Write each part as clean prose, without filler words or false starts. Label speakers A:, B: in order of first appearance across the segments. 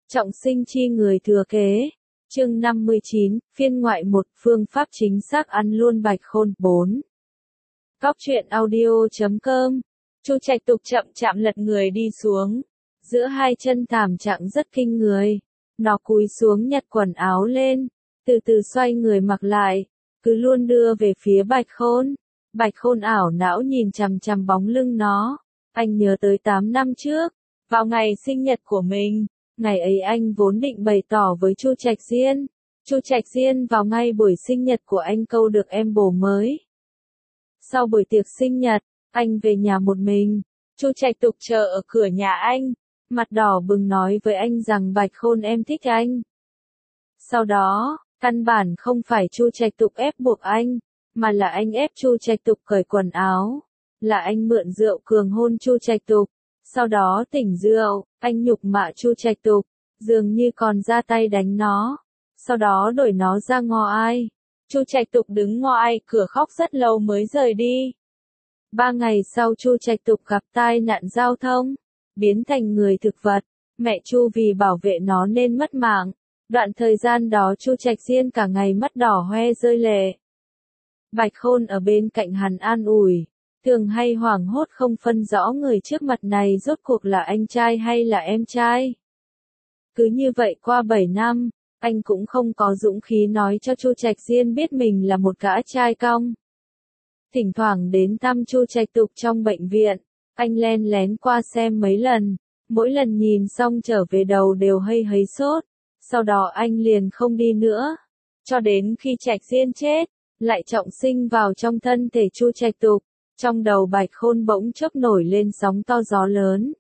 A: Trọng sinh chi người thừa kế. Chương 59, phiên ngoại 1, phương pháp chính xác ăn luôn bạch khôn. 4. Cóc truyện audio.com. Chu Trạch Tục chậm chạm lật người đi xuống. Giữa hai chân thảm trạng rất kinh người. Nó cúi xuống nhặt quần áo lên, từ từ xoay người mặc lại, cứ luôn đưa về phía bạch khôn. Bạch khôn ảo não nhìn chằm chằm bóng lưng nó. Anh nhớ tới 8 năm trước, vào ngày sinh nhật của mình. Ngày ấy anh vốn định bày tỏ với Chu Trạch Diên. Chu Trạch Diên vào ngay buổi sinh nhật của anh câu được em bồ mới. Sau buổi tiệc sinh nhật, anh về nhà một mình. Chu Trạch Tục chờ ở cửa nhà anh, mặt đỏ bừng nói với anh rằng Bạch Khôn em thích anh. Sau đó, căn bản không phải Chu Trạch Tục ép buộc anh, mà là anh ép Chu Trạch Tục cởi quần áo. Là anh mượn rượu cường hôn Chu Trạch Tục. Sau đó tỉnh rượu, anh nhục mạ Chu Trạch Tục, dường như còn ra tay đánh nó. Sau đó đuổi nó ra ngõ ai. Chu Trạch Tục đứng ngõ ai cửa khóc rất lâu mới rời đi. 3 ngày sau Chu Trạch Tục gặp tai nạn giao thông, biến thành người thực vật. Mẹ Chu vì bảo vệ nó nên mất mạng. Đoạn thời gian đó Chu Trạch Diên cả ngày mắt đỏ hoe rơi lệ. Bạch Khôn ở bên cạnh hắn an ủi. Thường hay hoảng hốt không phân rõ người trước mặt này rốt cuộc là anh trai hay là em trai. Cứ như vậy qua 7 năm, anh cũng không có dũng khí nói cho Chu Trạch Diên biết mình là một gã trai cong. Thỉnh thoảng đến thăm Chu Trạch Tục trong bệnh viện, anh len lén qua xem mấy lần, mỗi lần nhìn xong trở về đầu đều hay sốt, sau đó anh liền không đi nữa. Cho đến khi Trạch Diên chết, lại trọng sinh vào trong thân thể Chu Trạch Tục. Trong đầu Bạch Khôn bỗng chốc nổi lên sóng to gió lớn.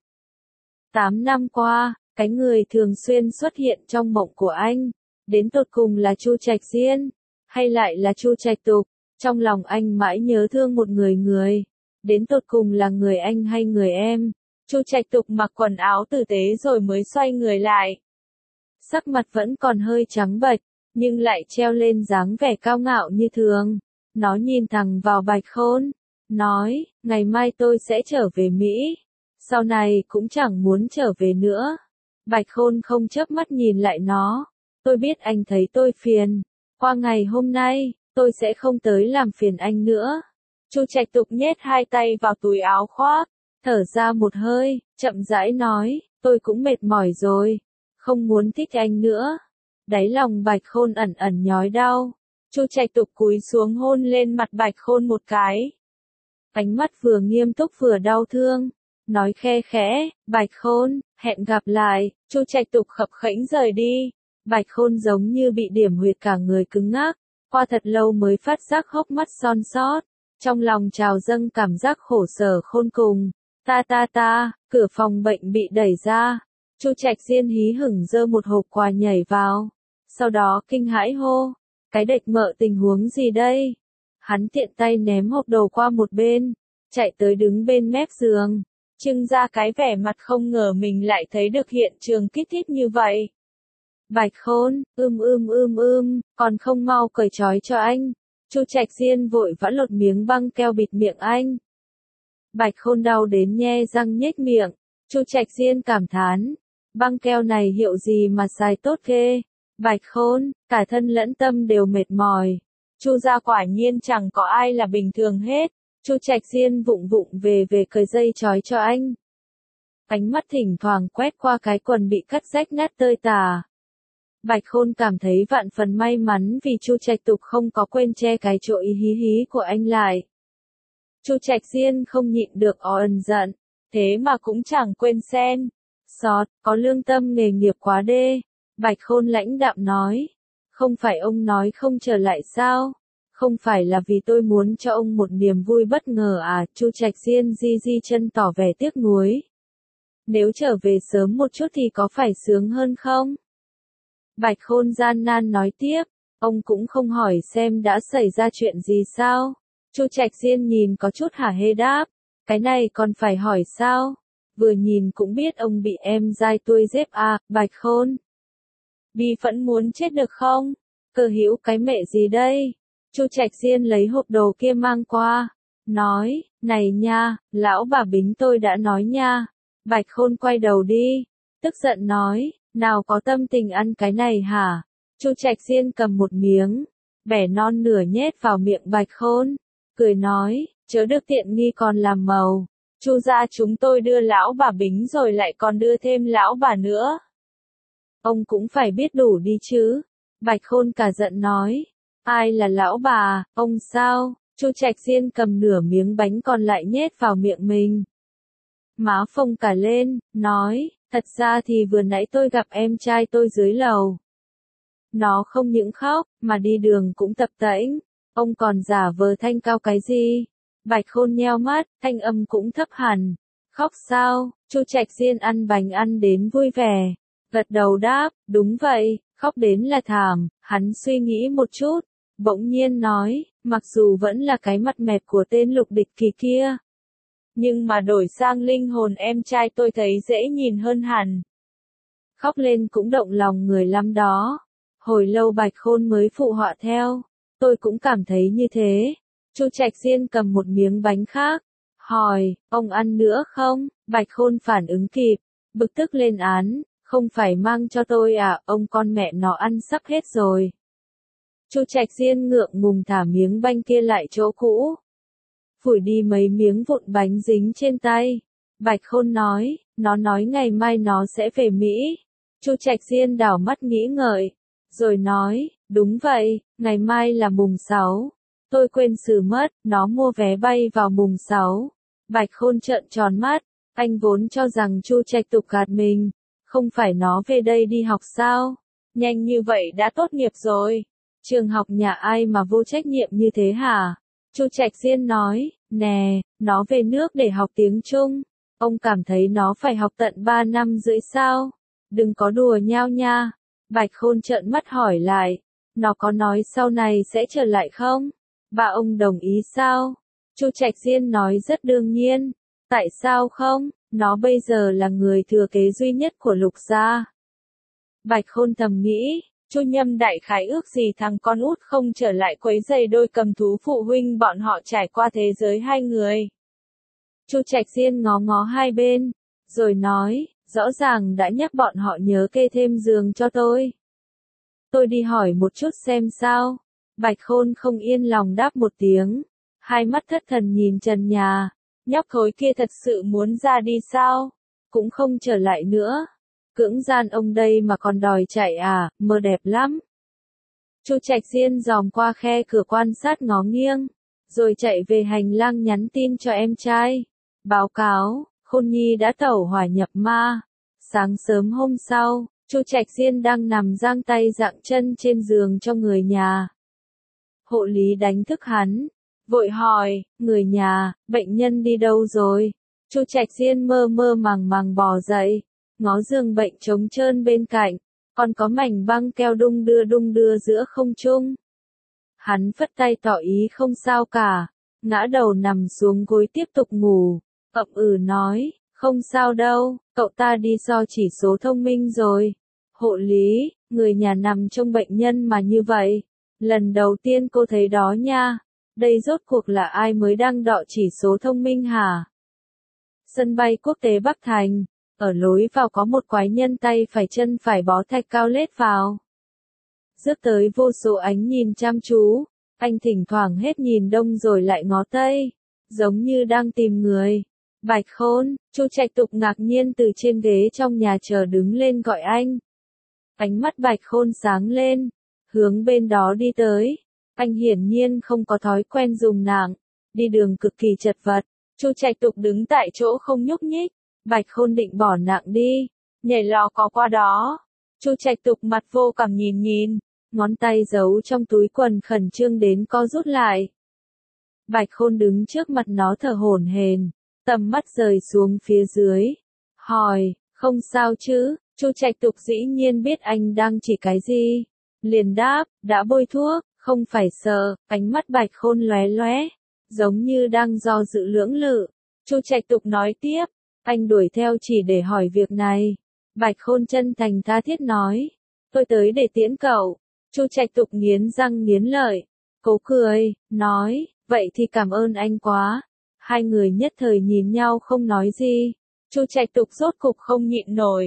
A: 8 năm qua, cái người thường xuyên xuất hiện trong mộng của anh, đến tột cùng là Chu Trạch Diên, hay lại là Chu Trạch Tục? Trong lòng anh mãi nhớ thương một người, đến tột cùng là người anh hay người em? Chu Trạch Tục mặc quần áo tử tế rồi mới xoay người lại. Sắc mặt vẫn còn hơi trắng bệch, nhưng lại treo lên dáng vẻ cao ngạo như thường. Nó nhìn thẳng vào Bạch Khôn, nói, ngày mai tôi sẽ trở về Mỹ, sau này cũng chẳng muốn trở về nữa. Bạch Khôn không chớp mắt nhìn lại nó, tôi biết anh thấy tôi phiền, qua ngày hôm nay, tôi sẽ không tới làm phiền anh nữa. Chu Trạch Tục nhét hai tay vào túi áo khoác, thở ra một hơi, chậm rãi nói, tôi cũng mệt mỏi rồi, không muốn thích anh nữa. Đáy lòng Bạch Khôn ẩn ẩn nhói đau. Chu Trạch Tục cúi xuống hôn lên mặt Bạch Khôn một cái. Ánh mắt vừa nghiêm túc vừa đau thương, nói khe khẽ, Bạch Khôn, hẹn gặp lại. Chu Trạch Tục khập khễnh rời đi. Bạch Khôn giống như bị điểm huyệt cả người cứng ngắc, qua thật lâu mới phát giác hốc mắt son sót, trong lòng trào dâng cảm giác khổ sở khôn cùng. Cửa phòng bệnh bị đẩy ra, Chu Trạch Diên hí hửng giơ một hộp quà nhảy vào, sau đó kinh hãi hô, cái đệch mợ tình huống gì đây? Hắn tiện tay ném hộp đồ qua một bên, chạy tới đứng bên mép giường, trưng ra cái vẻ mặt không ngờ mình lại thấy được hiện trường kích thích như vậy. Bạch Khôn, còn không mau cởi trói cho anh. Chu Trạch Diên vội vã lột miếng băng keo bịt miệng anh. Bạch Khôn đau đến nhe răng nhếch miệng. Chu Trạch Diên cảm thán, băng keo này hiệu gì mà xài tốt ghê. Bạch Khôn, cả thân lẫn tâm đều mệt mỏi. Chu gia quả nhiên chẳng có ai là bình thường hết. Chu Trạch Diên vụng về cởi dây trói cho anh. Ánh mắt thỉnh thoảng quét qua cái quần bị cắt rách nát tơi tả. Bạch Khôn cảm thấy vạn phần may mắn vì Chu Trạch Tục không có quên che cái chỗ hí của anh lại. Chu Trạch Diên không nhịn được ẩn giận, thế mà cũng chẳng quên xen. Sọt, có lương tâm nghề nghiệp quá đê. Bạch Khôn lãnh đạm nói, không phải ông nói không trở lại sao? Không phải là vì tôi muốn cho ông một niềm vui bất ngờ à? Chu Trạch Diên di chân tỏ vẻ tiếc nuối. Nếu trở về sớm một chút thì có phải sướng hơn không? Bạch Khôn gian nan nói tiếp, ông cũng không hỏi xem đã xảy ra chuyện gì sao? Chu Trạch Diên nhìn có chút hả hê đáp, cái này còn phải hỏi sao? Vừa nhìn cũng biết ông bị em dai tuôi dép à, Bạch Khôn. Bi phẫn muốn chết được không? Cơ hữu cái mẹ gì đây? Chu Trạch Diên lấy hộp đồ kia mang qua, nói, này nha, lão bà Bính tôi đã nói nha. Bạch Khôn quay đầu đi, tức giận nói, nào có tâm tình ăn cái này hả? Chu Trạch Diên cầm một miếng, bẻ non nửa nhét vào miệng Bạch Khôn, cười nói, chớ được tiện nghi còn làm màu. Chu gia chúng tôi đưa lão bà Bính rồi lại còn đưa thêm lão bà nữa. Ông cũng phải biết đủ đi chứ. Bạch Khôn cả giận nói, ai là lão bà, ông sao? Chu Trạch Diên cầm nửa miếng bánh còn lại nhét vào miệng mình. Má phồng cả lên, nói, thật ra thì vừa nãy tôi gặp em trai tôi dưới lầu. Nó không những khóc, mà đi đường cũng tập tễnh. Ông còn giả vờ thanh cao cái gì? Bạch Khôn nheo mắt, thanh âm cũng thấp hẳn. Khóc sao? Chu Trạch Diên ăn bánh ăn đến vui vẻ. Gật đầu đáp, đúng vậy, khóc đến là thảm. Hắn suy nghĩ một chút, bỗng nhiên nói, mặc dù vẫn là cái mặt mẹp của tên Lục Địch Kỳ kia. Nhưng mà đổi sang linh hồn em trai tôi thấy dễ nhìn hơn hẳn. Khóc lên cũng động lòng người lắm đó. Hồi lâu Bạch Khôn mới phụ họa theo. Tôi cũng cảm thấy như thế. Chu Trạch Diên cầm một miếng bánh khác. Hỏi, ông ăn nữa không? Bạch Khôn phản ứng kịp. Bực tức lên án. Không phải mang cho tôi à, ông con mẹ nó ăn sắp hết rồi. Chu Trạch Diên ngượng ngùng thả miếng bánh kia lại chỗ cũ. Phủi đi mấy miếng vụn bánh dính trên tay. Bạch Khôn nói, nó nói ngày mai nó sẽ về Mỹ. Chu Trạch Diên đảo mắt nghĩ ngợi. Rồi nói, đúng vậy, ngày mai là mùng 6. Tôi quên xử mất, nó mua vé bay vào mùng 6. Bạch Khôn trợn tròn mắt, anh vốn cho rằng Chu Trạch Tục gạt mình. Không phải nó về đây đi học sao? Nhanh như vậy đã tốt nghiệp rồi. Trường học nhà ai mà vô trách nhiệm như thế hả? Chu Trạch Diên nói, nè, nó về nước để học tiếng Trung. Ông cảm thấy nó phải học tận 3 năm rưỡi sao? Đừng có đùa nhao nha. Bạch Khôn trợn mắt hỏi lại, nó có nói sau này sẽ trở lại không? Bà ông đồng ý sao? Chu Trạch Diên nói rất đương nhiên. Tại sao không? Nó bây giờ là người thừa kế duy nhất của Lục gia. Bạch Khôn thầm nghĩ, Chu Nhâm đại khái ước gì thằng con út không trở lại quấy rầy đôi cầm thú phụ huynh bọn họ trải qua thế giới hai người. Chu Trạch Diên ngó ngó hai bên, rồi nói, rõ ràng đã nhắc bọn họ nhớ kê thêm giường cho tôi. Tôi đi hỏi một chút xem sao. Bạch Khôn không yên lòng đáp một tiếng, hai mắt thất thần nhìn trần nhà. Nhóc thối kia thật sự muốn ra đi sao? Cũng không trở lại nữa. Cưỡng gian ông đây mà còn đòi chạy à, mơ đẹp lắm. Chu Trạch Diên dòm qua khe cửa quan sát ngó nghiêng, rồi chạy về hành lang nhắn tin cho em trai. Báo cáo, Khôn Nhi đã tẩu hỏa nhập ma. Sáng sớm hôm sau, Chu Trạch Diên đang nằm giang tay giạng chân trên giường cho người nhà. Hộ lý đánh thức hắn, vội hỏi, người nhà, bệnh nhân đi đâu rồi? Chu Trạch Diên mơ mơ màng màng bò dậy, ngó giường bệnh trống trơn bên cạnh, còn có mảnh băng keo đung đưa giữa không trung. Hắn phất tay tỏ ý không sao cả, ngã đầu nằm xuống gối tiếp tục ngủ, ậm nói, không sao đâu, cậu ta đi so chỉ số thông minh rồi. Hộ lý, người nhà nằm trong bệnh nhân mà như vậy, lần đầu tiên cô thấy đó nha. Đây rốt cuộc là ai mới đang đọ chỉ số thông minh hả? Sân bay quốc tế Bắc Thành, ở lối vào có một quái nhân tay phải chân phải bó thạch cao lết vào. Rước tới vô số ánh nhìn chăm chú, anh thỉnh thoảng hết nhìn đông rồi lại ngó tây, giống như đang tìm người. Bạch Khôn, Chu Trạch Tục ngạc nhiên từ trên ghế trong nhà chờ đứng lên gọi anh. Ánh mắt Bạch Khôn sáng lên, hướng bên đó đi tới. Anh hiển nhiên không có thói quen dùng nạng, đi đường cực kỳ chật vật. Chu Trạch Tục đứng tại chỗ không nhúc nhích. Bạch Khôn định bỏ nạng đi, nhảy lò có qua đó. Chu Trạch Tục mặt vô cảm nhìn, ngón tay giấu trong túi quần khẩn trương đến co rút lại. Bạch Khôn đứng trước mặt nó thở hổn hển, tầm mắt rời xuống phía dưới, hỏi, không sao chứ? Chu Trạch Tục dĩ nhiên biết anh đang chỉ cái gì, liền đáp, đã bôi thuốc, không phải sợ. Ánh mắt Bạch Khôn lóe lóe, giống như đang do dự lưỡng lự. Chu Trạch Tục nói tiếp, anh đuổi theo chỉ để hỏi việc này. Bạch Khôn chân thành tha thiết nói, tôi tới để tiễn cậu. Chu Trạch Tục nghiến răng nghiến lợi, cố cười, nói, vậy thì cảm ơn anh quá. Hai người nhất thời nhìn nhau không nói gì. Chu Trạch Tục rốt cục không nhịn nổi,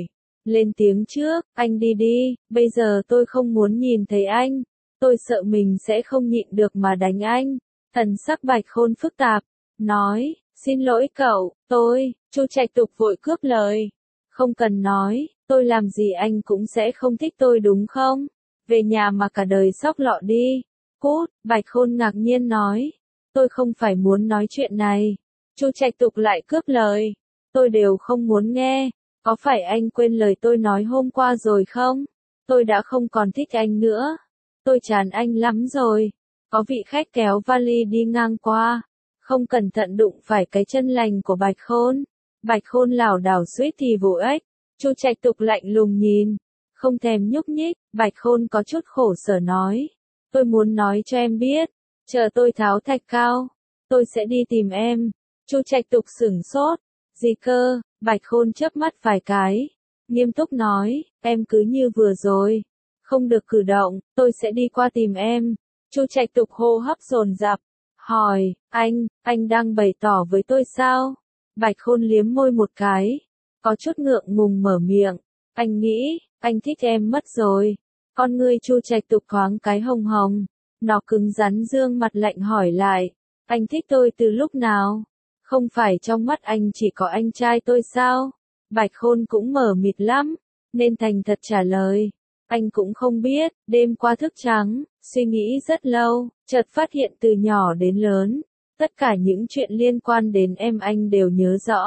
A: lên tiếng trước, anh đi đi, bây giờ tôi không muốn nhìn thấy anh, tôi sợ mình sẽ không nhịn được mà đánh anh. Thần sắc Bạch Khôn phức tạp, nói, xin lỗi cậu, Chu Trạch Tục vội cướp lời. Không cần nói, tôi làm gì anh cũng sẽ không thích tôi đúng không? Về nhà mà cả đời xóc lọ đi. Cút, Bạch Khôn ngạc nhiên nói. Tôi không phải muốn nói chuyện này. Chu Trạch Tục lại cướp lời. Tôi đều không muốn nghe. Có phải anh quên lời tôi nói hôm qua rồi không? Tôi đã không còn thích anh nữa. Tôi chán anh lắm rồi. Có vị khách kéo vali đi ngang qua. Không cẩn thận đụng phải cái chân lành của Bạch Khôn. Bạch Khôn lảo đảo suýt thì vỗ ếch. Chu Trạch Tục lạnh lùng nhìn. Không thèm nhúc nhích. Bạch Khôn có chút khổ sở nói. Tôi muốn nói cho em biết. Chờ tôi tháo thạch cao. Tôi sẽ đi tìm em. Chu Trạch Tục sửng sốt. Gì cơ? Bạch Khôn chớp mắt vài cái. Nghiêm túc nói. Em cứ như vừa rồi. Không được cử động. Tôi sẽ đi qua tìm em. Chu Trạch Tục hô hấp dồn dập. Hỏi, anh đang bày tỏ với tôi sao? Bạch Khôn liếm môi một cái. Có chút ngượng ngùng mở miệng. Anh nghĩ, anh thích em mất rồi. Con ngươi Chu Trạch Tục thoáng cái hồng hồng. Nó cứng rắn dương mặt lạnh hỏi lại. Anh thích tôi từ lúc nào? Không phải trong mắt anh chỉ có anh trai tôi sao? Bạch Khôn cũng mờ mịt lắm. Nên thành thật trả lời. Anh cũng không biết, đêm qua thức trắng, suy nghĩ rất lâu, chợt phát hiện từ nhỏ đến lớn, tất cả những chuyện liên quan đến em anh đều nhớ rõ.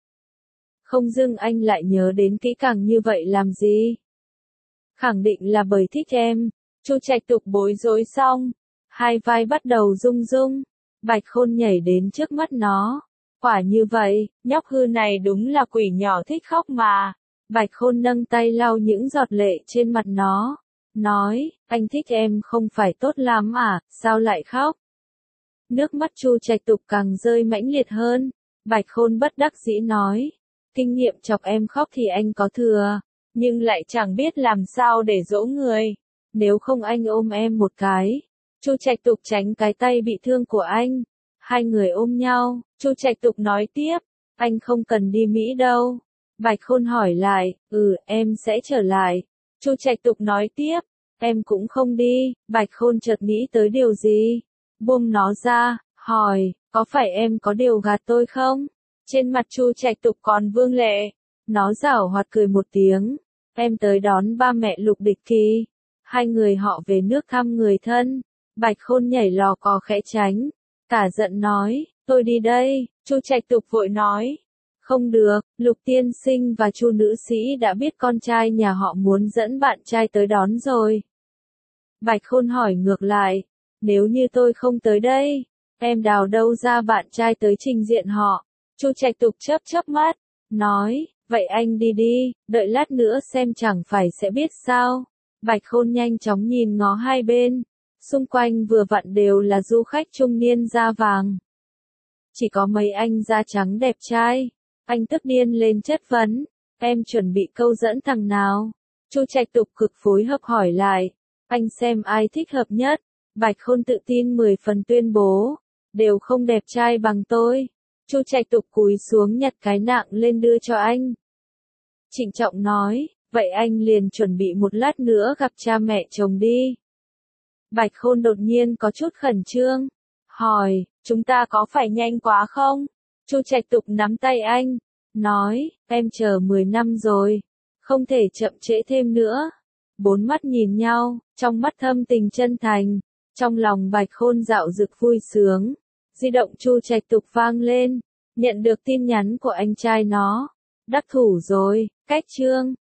A: Không dưng anh lại nhớ đến kỹ càng như vậy làm gì? Khẳng định là bởi thích em. Chu Trạch Tục bối rối xong, hai vai bắt đầu rung rung. Bạch Khôn nhảy đến trước mắt nó. Quả như vậy, nhóc hư này đúng là quỷ nhỏ thích khóc mà. Bạch Khôn nâng tay lau những giọt lệ trên mặt nó. Nói, anh thích em không phải tốt lắm à, sao lại khóc? Nước mắt Chu Trạch Tục càng rơi mãnh liệt hơn. Bạch Khôn bất đắc dĩ nói. Kinh nghiệm chọc em khóc thì anh có thừa. Nhưng lại chẳng biết làm sao để dỗ người. Nếu không anh ôm em một cái. Chu Trạch Tục tránh cái tay bị thương của anh. Hai người ôm nhau. Chu Trạch Tục nói tiếp. Anh không cần đi Mỹ đâu. Bạch Khôn hỏi lại. Em sẽ trở lại. Chu Trạch Tục nói tiếp. Em cũng không đi. Bạch Khôn chợt nghĩ tới điều gì. Buông nó ra. Hỏi. Có phải em có điều gạt tôi không? Trên mặt Chu Trạch Tục còn vương lệ. Nó giảo hoạt cười một tiếng. Em tới đón ba mẹ Lục Địch Kỳ. Hai người họ về nước thăm người thân. Bạch Khôn nhảy lò cò khẽ tránh. Cả giận nói. Tôi đi đây. Chu Trạch Tục vội nói. Không được, Lục tiên sinh và Chu nữ sĩ đã biết con trai nhà họ muốn dẫn bạn trai tới đón rồi. Bạch Khôn hỏi ngược lại. Nếu như tôi không tới đây, em đào đâu ra bạn trai tới trình diện họ? Chu Trạch Tục chớp mắt. Nói, vậy anh đi đi, đợi lát nữa xem chẳng phải sẽ biết sao. Bạch Khôn nhanh chóng nhìn ngó hai bên. Xung quanh vừa vặn đều là du khách trung niên da vàng. Chỉ có mấy anh da trắng đẹp trai. Anh tức điên lên chất vấn. Em chuẩn bị câu dẫn thằng nào? Chu Trạch Tục cực phối hợp hỏi lại. Anh xem ai thích hợp nhất. Bạch Khôn tự tin 10 phần tuyên bố. Đều không đẹp trai bằng tôi. Chu Trạch Tục cúi xuống nhặt cái nạng lên đưa cho anh. Trịnh trọng nói. Vậy anh liền chuẩn bị một lát nữa gặp cha mẹ chồng đi. Bạch Khôn đột nhiên có chút khẩn trương. Hỏi, chúng ta có phải nhanh quá không? Chu Trạch Tục nắm tay anh. Nói, em chờ 10 năm rồi. Không thể chậm trễ thêm nữa. Bốn mắt nhìn nhau, trong mắt thâm tình chân thành. Trong lòng Bạch Khôn dạo dực vui sướng. Di động Chu Trạch Tục vang lên. Nhận được tin nhắn của anh trai nó. Đắc thủ rồi, cách chương.